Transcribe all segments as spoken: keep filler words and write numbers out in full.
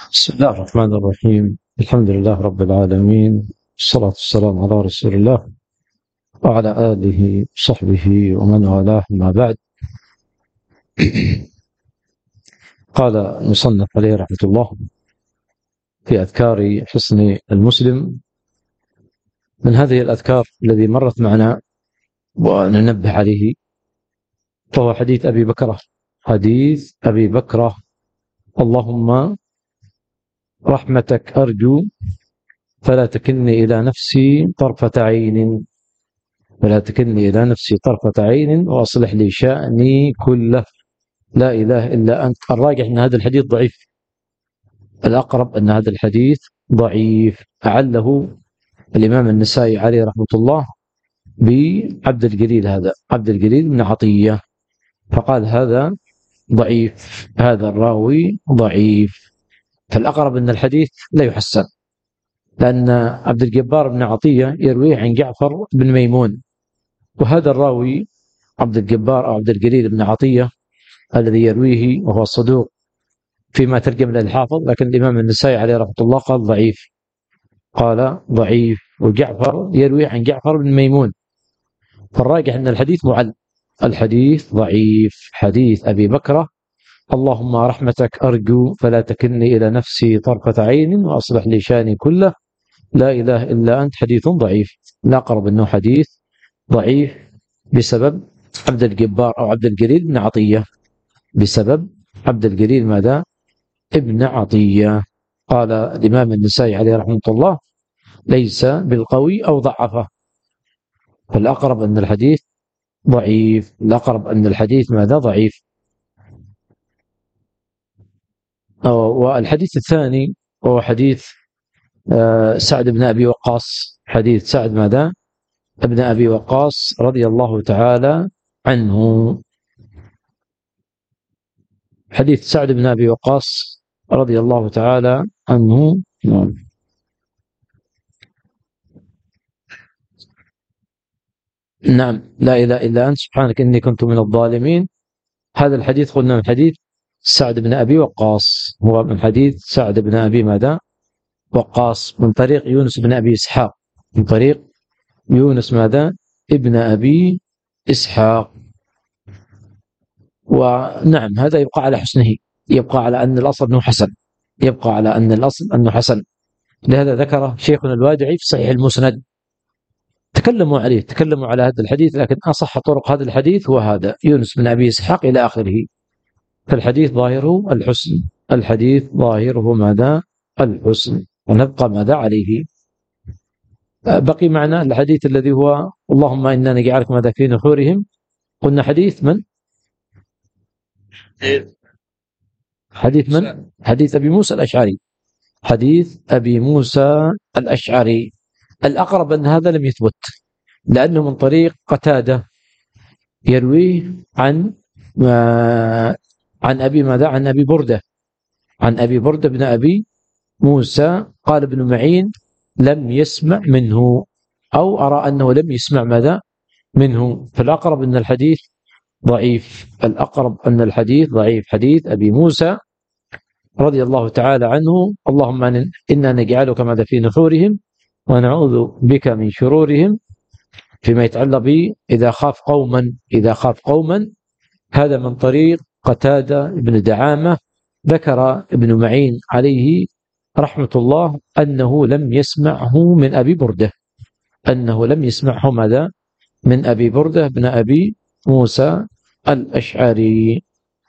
بسم الله الرحمن الرحيم. الحمد لله رب العالمين، والصلاة والسلام على رسول الله وعلى آله وصحبه ومن والاه، ما بعد. قال المصنف عليه رحمة الله في أذكار حصن المسلم: من هذه الأذكار الذي مرت معنا وننبه عليه فهو حديث أبي بكرة حديث أبي بكرة اللهم رحمتك أرجو فلا تكلني إلى نفسي طرفة عين فلا تكلني إلى نفسي طرفة عين وأصلح لي شأني كله، لا إله إلا أنت. الراجح أن هذا الحديث ضعيف، الأقرب أن هذا الحديث ضعيف. أعله الإمام النسائي عليه رحمة الله بعبد الجليل، هذا عبد الجليل بن عطية، فقال هذا ضعيف، هذا الراوي ضعيف. فالأقرب أن الحديث لا يحسن، لأن عبد الجبار بن عطية يرويه عن جعفر بن ميمون، وهذا الراوي عبد الجبار أو عبد الجليل بن عطية الذي يرويه وهو الصدوق فيما ترجم له الحافظ، لكن الإمام النسائي عليه رحمة الله قال ضعيف، قال ضعيف. وجعفر يروي عن جعفر بن ميمون، فالراجح أن الحديث معل، الحديث ضعيف. حديث أبي بكرة اللهم رحمتك أرجو فلا تكلني إلى نفسي طرفة عين وأصلح لي شأني كله، لا إله إلا أنت، حديث ضعيف. لا أقرب أنه حديث ضعيف بسبب عبد الجبار أو عبد الجليل بن عطية، بسبب عبد الجليل ماذا؟ ابن عطية. قال الإمام النسائي عليه رحمة الله ليس بالقوي أو ضعفه، فالأقرب أن الحديث ضعيف، الأقرب أن الحديث ماذا؟ ضعيف. والحديث الثاني هو حديث سعد بن أبي وقاص، حديث سعد ماذا؟ ابن أبي وقاص رضي الله تعالى عنه. حديث سعد بن أبي وقاص رضي الله تعالى عنه: نعم، لا إله إلا أنت سبحانك إني كنت من الظالمين. هذا الحديث قلنا من حديث سعد بن أبي وقاص، هو من حديث سعد بن أبي ماذا؟ وقاص، من طريق يونس بن أبي إسحاق، من طريق يونس ماذا؟ ابن أبي إسحاق. ونعم، هذا يبقى على حسنه، يبقى على أن الأصل أنه حسن، يبقى على أن الأصل أنه حسن. لهذا ذكره شيخنا الوادعي في صحيح المسند، تكلموا عليه، تكلموا على هذا الحديث، لكن أصح طرق هذا الحديث هو هذا يونس بن أبي إسحاق إلى آخره. فالحديث ظاهره الحسن، الحديث ظاهره ماذا؟ الحسن، ونبقى ماذا عليه. بقي معنا الحديث الذي هو اللهم إنا نجعلك ماذا في نحورهم. قلنا حديث من؟ حديث من؟ حديث أبي موسى الأشعري، حديث أبي موسى الأشعري. الأقرب أن هذا لم يثبت، لأنه من طريق قتادة يرويه عن عن أبي ماذا؟ عن أبي بردة، عن أبي بردة بن أبي موسى. قال ابن معين لم يسمع منه، أو أرى أنه لم يسمع ماذا؟ منه. فالأقرب أن الحديث ضعيف، الأقرب أن الحديث ضعيف. حديث أبي موسى رضي الله تعالى عنه اللهم إنا نجعلك ماذا في نحورهم ونعوذ بك من شرورهم، فيما يتعلق به إذا خاف قوما، إذا خاف قوما. هذا من طريق قتادة بن دعامة. ذكر ابن معين عليه رحمة الله أنه لم يسمعه من أبي بردة، أنه لم يسمعه ماذا؟ من أبي بردة بن أبي موسى الأشعري.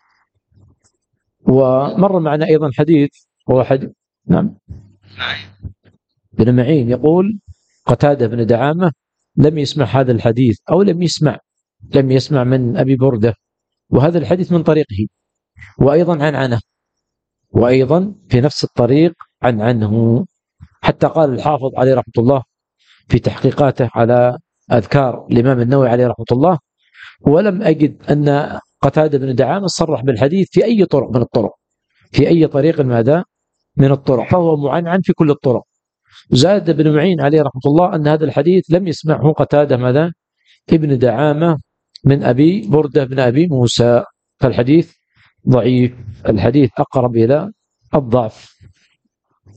ومر معنا أيضا حديث هو حديث نعم ابن معين يقول قتادة بن دعامة لم يسمع هذا الحديث، أو لم يسمع لم يسمع من أبي بردة، وهذا الحديث من طريقه، وأيضا عن عنه، وأيضا في نفس الطريق عن عنه. حتى قال الحافظ عليه رحمة الله في تحقيقاته على أذكار الإمام النووي عليه رحمة الله: ولم أجد أن قتادة بن دعامة صرح بالحديث في أي طرق من الطرق، في أي طريق ماذا؟ من الطرق، فهو معنعن في كل الطرق. زاد ابن معين عليه رحمة الله أن هذا الحديث لم يسمعه قتادة ماذا؟ ابن دعامة من أبي بردة بن أبي موسى، فالحديث ضعيف، الحديث أقرب إلى الضعف.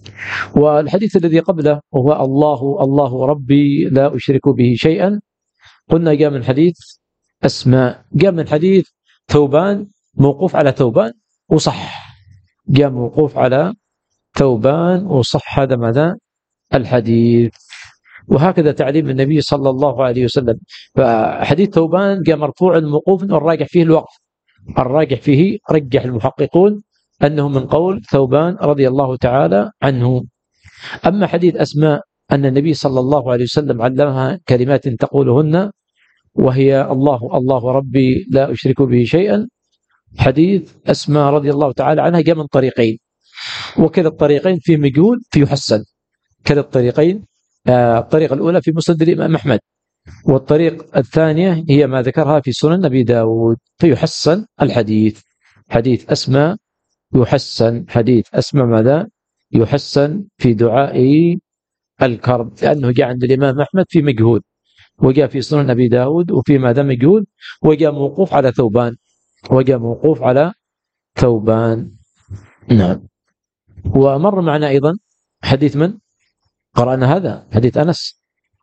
والحديث الذي قبله هو الله الله ربي لا أشرك به شيئا، قلنا جاء من حديث أسماء، جاء من حديث ثوبان موقوف على ثوبان وصح، جاء موقوف على ثوبان وصح هذا ماذا الحديث. وهكذا تعليم النبي صلى الله عليه وسلم. فحديث ثوبان جاء مرفوع الموقوف والراجح فيه الوقف، الراجح فيه رجح المحققون أنه من قول ثوبان رضي الله تعالى عنه. أما حديث أسماء أن النبي صلى الله عليه وسلم علمها كلمات تقولهن وهي الله الله ربي لا أشرك به شيئا، حديث أسماء رضي الله تعالى عنها جاء من طريقين، وكذا الطريقين فيه مجهول فيه حسن، كذا الطريقين الطريقة الأولى في مسند الإمام أحمد، والطريق الثانية هي ما ذكرها في سنن أبي داود، فيحسن الحديث. حديث أسماء يحسن، حديث أسماء ماذا يحسن في دعاء الكرب، لأنه جاء عند الإمام أحمد في مجهول، وجاء في سنن أبي داود وفي ماذا مجهول، وجاء موقوف على ثوبان، وجاء موقوف على ثوبان. نعم. ومر معنا أيضا حديث من قرأنا هذا حديث أنس،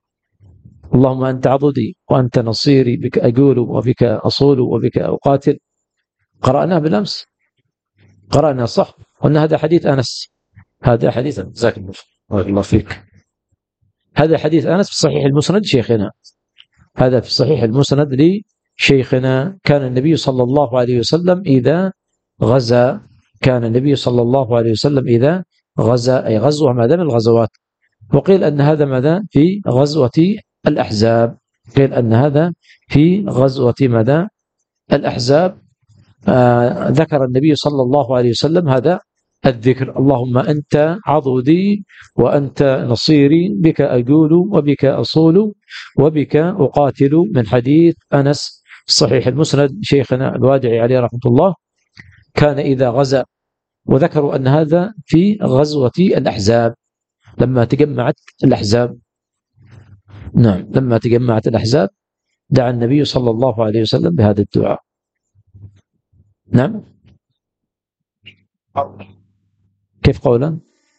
اللهم أنت عضدي وأنت نصيري، بك أقول وبك أصول وبك أقاتل، قرأناه بالأمس، قرأنا صح، قلنا هذا حديث أنس، هذا حديث جزاك الله فيك، هذا حديث أنس في صحيح المسند شيخنا، هذا في صحيح المسند لشيخنا. كان النبي صلى الله عليه وسلم إذا غزا، كان النبي صلى الله عليه وسلم إذا غزا، أي غزوة ماذا من الغزوات، وقيل أن هذا ماذا في غزوة الأحزاب، قيل أن هذا في غزوة ماذا الأحزاب. آه ذكر النبي صلى الله عليه وسلم هذا الذكر، اللهم أنت عضدي وأنت نصيري، بك أقول وبك أصول وبك أقاتل، من حديث أنس صحيح المسند شيخنا الوادعي عليه رحمة الله، كان إذا غزا، وذكروا أن هذا في غزوة الأحزاب لما تجمعت الأحزاب. نعم، لما تجمعت الأحزاب دعا النبي صلى الله عليه وسلم بهذا الدعاء. نعم. كيف قولا؟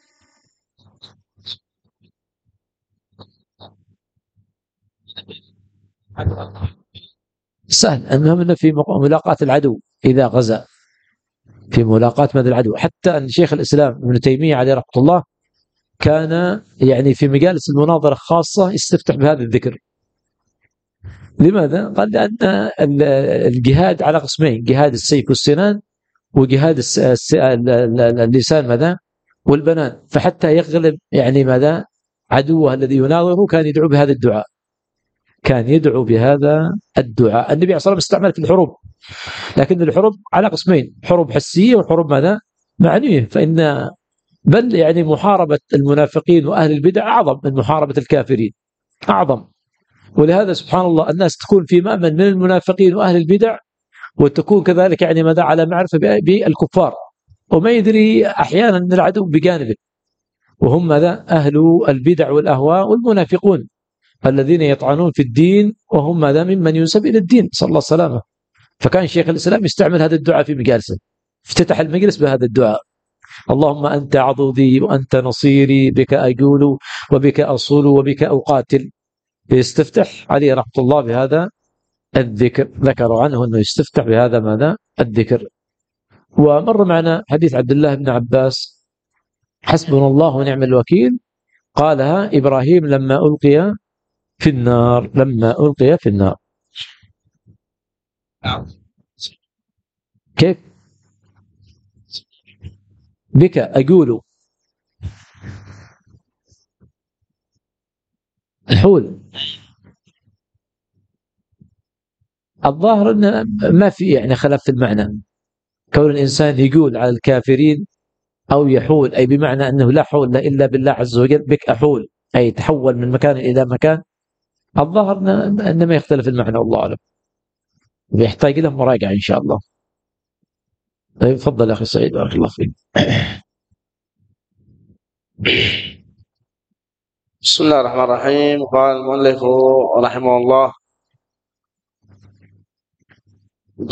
سهل، المهم في ملاقاة العدو إذا غزا، في ملاقاة ماذا العدو، حتى أن شيخ الإسلام ابن تيمية عليه رحمة الله كان يعني في مجالس المناظرة خاصة يستفتح بهذا الذكر. لماذا؟ قال لأن الجهاد على قسمين، جهاد السيف والسنان وجهاد اللسان ماذا والبنان، فحتى يغلب يعني ماذا عدوه الذي يناظره كان يدعو بهذا الدعاء، كان يدعو بهذا الدعاء. النبي عليه الصلاة والسلام استعمل في الحروب، لكن الحروب على قسمين، حروب حسية وحروب ماذا معنوية، فإن بل يعني محاربة المنافقين وأهل البدع أعظم من محاربة الكافرين، أعظم. ولهذا سبحان الله الناس تكون في مأمن من المنافقين وأهل البدع، وتكون كذلك يعني ماذا على معرفة بالكفار، وما يدري أحيانا أن العدو بجانبه، وهم ماذا أهل البدع والأهواء والمنافقون الذين يطعنون في الدين، وهم ماذا ممن ينسب إلى الدين، صلى الله السلامة. فكان شيخ الإسلام يستعمل هذا الدعاء في مجالسه، افتتح المجلس بهذا الدعاء، اللهم أنت عضدي وأنت نصيري، بك أقول وبك أصول وبك أقاتل، يستفتح عليه رحمة الله بهذا الذكر، ذكر عنه أنه يستفتح بهذا ماذا الذكر. ومر معنا حديث عبد الله بن عباس حسبنا الله ونعم الوكيل، قالها إبراهيم لما ألقي في النار، لما ألقي في النار. كيف؟ بك أقول، الحول الظاهر أن ما في يعني خلاف في المعنى، كون الإنسان يقول على الكافرين أو يحول، أي بمعنى أنه لا حول إلا بالله عز وجل، بك أحول أي تحول من مكان إلى مكان، الظاهر أن ما يختلف المعنى، والله أعلم، بيحتاج له مراجعة إن شاء الله. طيب تفضل أخي سعيد بارك الله فيك. بسم الله الرحمن الرحيم. قال المؤلف رحمه الله: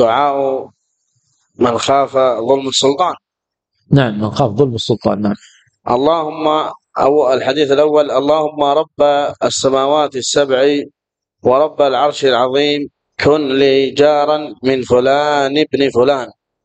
دعاء من خاف ظلم السلطان. نعم، من خاف ظلم السلطان. نعم. اللهم أو الحديث الأول: اللهم رب السماوات السبع ورب العرش العظيم كن لي جارا من فلان ابن فلان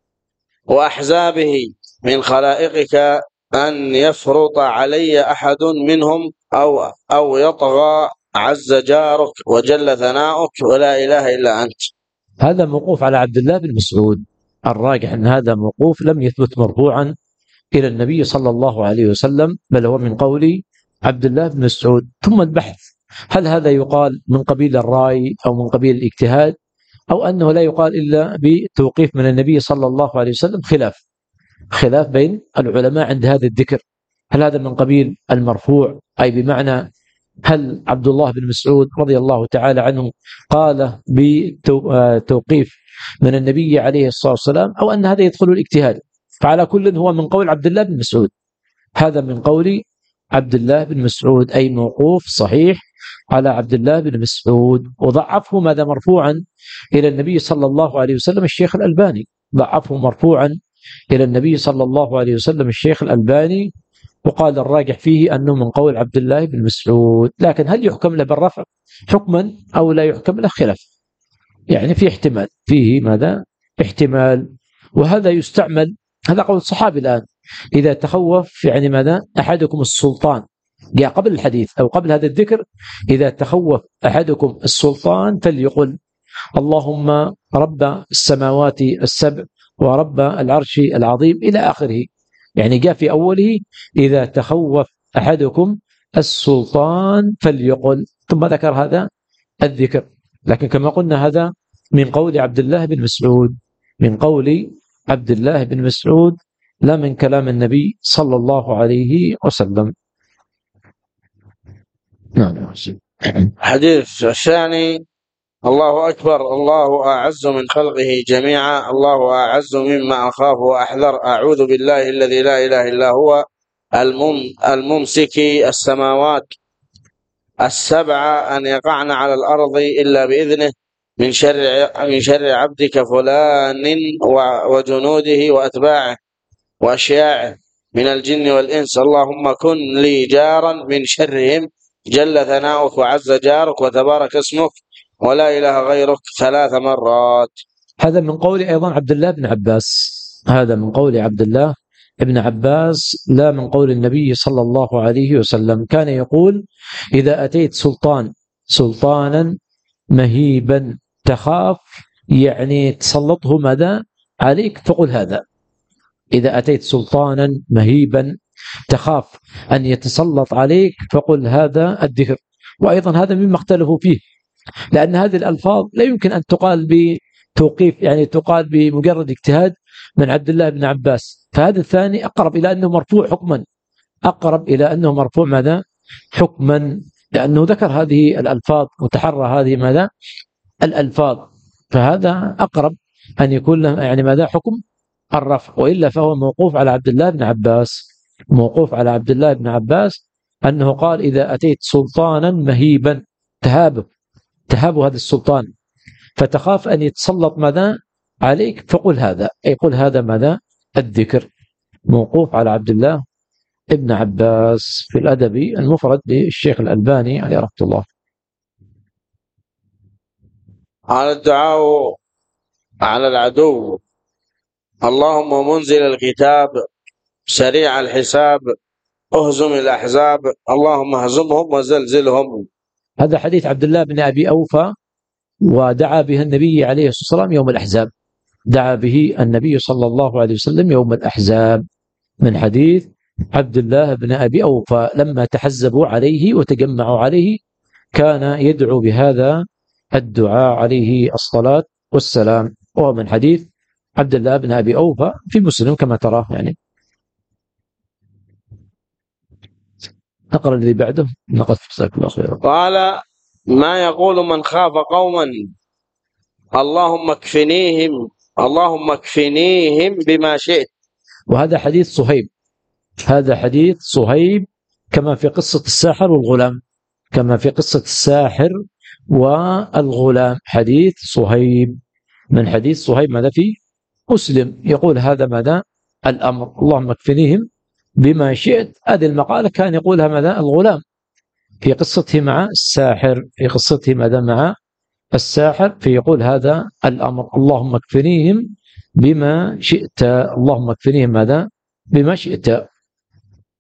وأحزابه من خلائقك أن يفرط علي أحد منهم أو أو يطغى عز جارك وجل ثناؤك ولا إله إلا أنت. هذا موقوف على عبد الله بن مسعود. الراجح أن هذا موقوف لم يثبت مرفوعا إلى النبي صلى الله عليه وسلم، بل هو من قول عبد الله بن مسعود. ثم البحث هل هذا يقال من قبيل الرأي أو من قبيل الاجتهاد، أو أنه لا يقال إلا بتوقيف من النبي صلى الله عليه وسلم. خلاف خلاف بين العلماء عند هذا الذكر. هل هذا من قبيل المرفوع، أي بمعنى هل عبد الله بن مسعود رضي الله تعالى عنه قال بتوقيف من النبي عليه الصلاة والسلام، أو أن هذا يدخل الاجتهاد؟ فعلى كل هو من قول عبد الله بن مسعود. هذا من قول عبد الله بن مسعود، أي موقوف صحيح على عبد الله بن مسعود. وضعفه ماذا مرفوعا إلى النبي صلى الله عليه وسلم الشيخ الألباني، ضعفه مرفوعا إلى النبي صلى الله عليه وسلم الشيخ الألباني، وقال الراجح فيه أنه من قول عبد الله بن مسعود. لكن هل يحكم له بالرفع حكما أو لا يحكم له؟ خلاف، يعني في احتمال، فيه ماذا احتمال. وهذا يستعمل، هذا قول الصحابي الآن: إذا تخوف يعني ماذا أحدكم السلطان، جاء قبل الحديث أو قبل هذا الذكر: إذا تخوف أحدكم السلطان فليقل اللهم رب السماوات السبع ورب العرش العظيم إلى آخره. يعني جاء في أوله: إذا تخوف أحدكم السلطان فليقل، ثم ذكر هذا الذكر. لكن كما قلنا هذا من قول عبد الله بن مسعود، من قول عبد الله بن مسعود، لا من كلام النبي صلى الله عليه وسلم. نعم. حديث الثاني: الله أكبر، الله أعز من خلقه جميعا، الله أعز مما أخاف وأحذر، أعوذ بالله الذي لا إله إلا هو الممسك السماوات السبع أن يقعن على الأرض إلا بإذنه، من شر من شر عبدك فلان وجنوده وأتباعه وأشياعه من الجن والإنس، اللهم كن لي جارا من شرهم جل ثناؤك وعز جارك وتبارك اسمك ولا إله غيرك، ثلاث مرات. هذا من قول أيضا عبد الله بن عباس، هذا من قول عبد الله ابن عباس، لا من قول النبي صلى الله عليه وسلم. كان يقول: إذا أتيت سلطان سلطانا مهيبا تخاف يعني تسلطه ماذا عليك فقل هذا. إذا أتيت سلطانا مهيبا تخاف أن يتسلط عليك فقل هذا الذكر. وأيضا هذا مما اختلفوا فيه، لأن هذه الألفاظ لا يمكن أن تقال بتوقيف، يعني تقال بمجرد اجتهاد من عبد الله بن عباس. فهذا الثاني أقرب إلى أنه مرفوع حكما، أقرب إلى أنه مرفوع ماذا حكما، لأنه ذكر هذه الألفاظ وتحرى هذه ماذا الألفاظ. فهذا أقرب أن يكون له يعني ماذا حكم الرفع، وإلا فهو موقوف على عبد الله بن عباس، موقوف على عبد الله بن عباس أنه قال: إذا أتيت سلطانا مهيبا تهابه تهاب هذا السلطان فتخاف أن يتسلط ماذا عليك فقل هذا، أي قل هذا ماذا الذكر. موقوف على عبد الله ابن عباس في الأدب المفرد للشيخ الألباني عليه رحمة الله. على الدعاء على العدو: اللهم منزل الكتاب سريع الحساب اهزم الأحزاب اللهم اهزمهم وزلزلهم. هذا حديث عبد الله بن أبي أوفى، ودعا به النبي عليه الصلاة والسلام يوم الأحزاب، دعا به النبي صلى الله عليه وسلم يوم الأحزاب، من حديث عبد الله بن أبي أوفى لما تحزبوا عليه وتجمعوا عليه كان يدعو بهذا الدعاء عليه الصلاة والسلام، وهو من حديث عبد الله بن أبي أوفى في مسلم كما تراه. يعني نقرأ الذي بعده نقف. جزاك الله خيرا. قال: ما يقول من خاف قوما اللهم اكفنيهم اللهم اكفنيهم بما شئت. وهذا حديث صهيب، هذا حديث صهيب كما في قصة الساحر والغلام، كما في قصة الساحر والغلام، حديث صهيب، من حديث صهيب ماذا في مسلم، يقول هذا ماذا الأمر: اللهم اكفنيهم بما شئت. هذه المقالة كان يقولها ماذا الغلام في قصته مع الساحر، في قصته ماذا مع الساحر، فيقول هذا الأمر: اللهم اكفنيهم بما شئت، اللهم اكفنيهم ماذا بما شئت.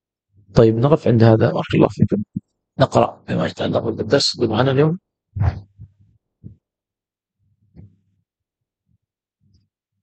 طيب نقف عند هذا، بارك الله فيكم. نقرأ بما يتعلق بالدرس معنا اليوم.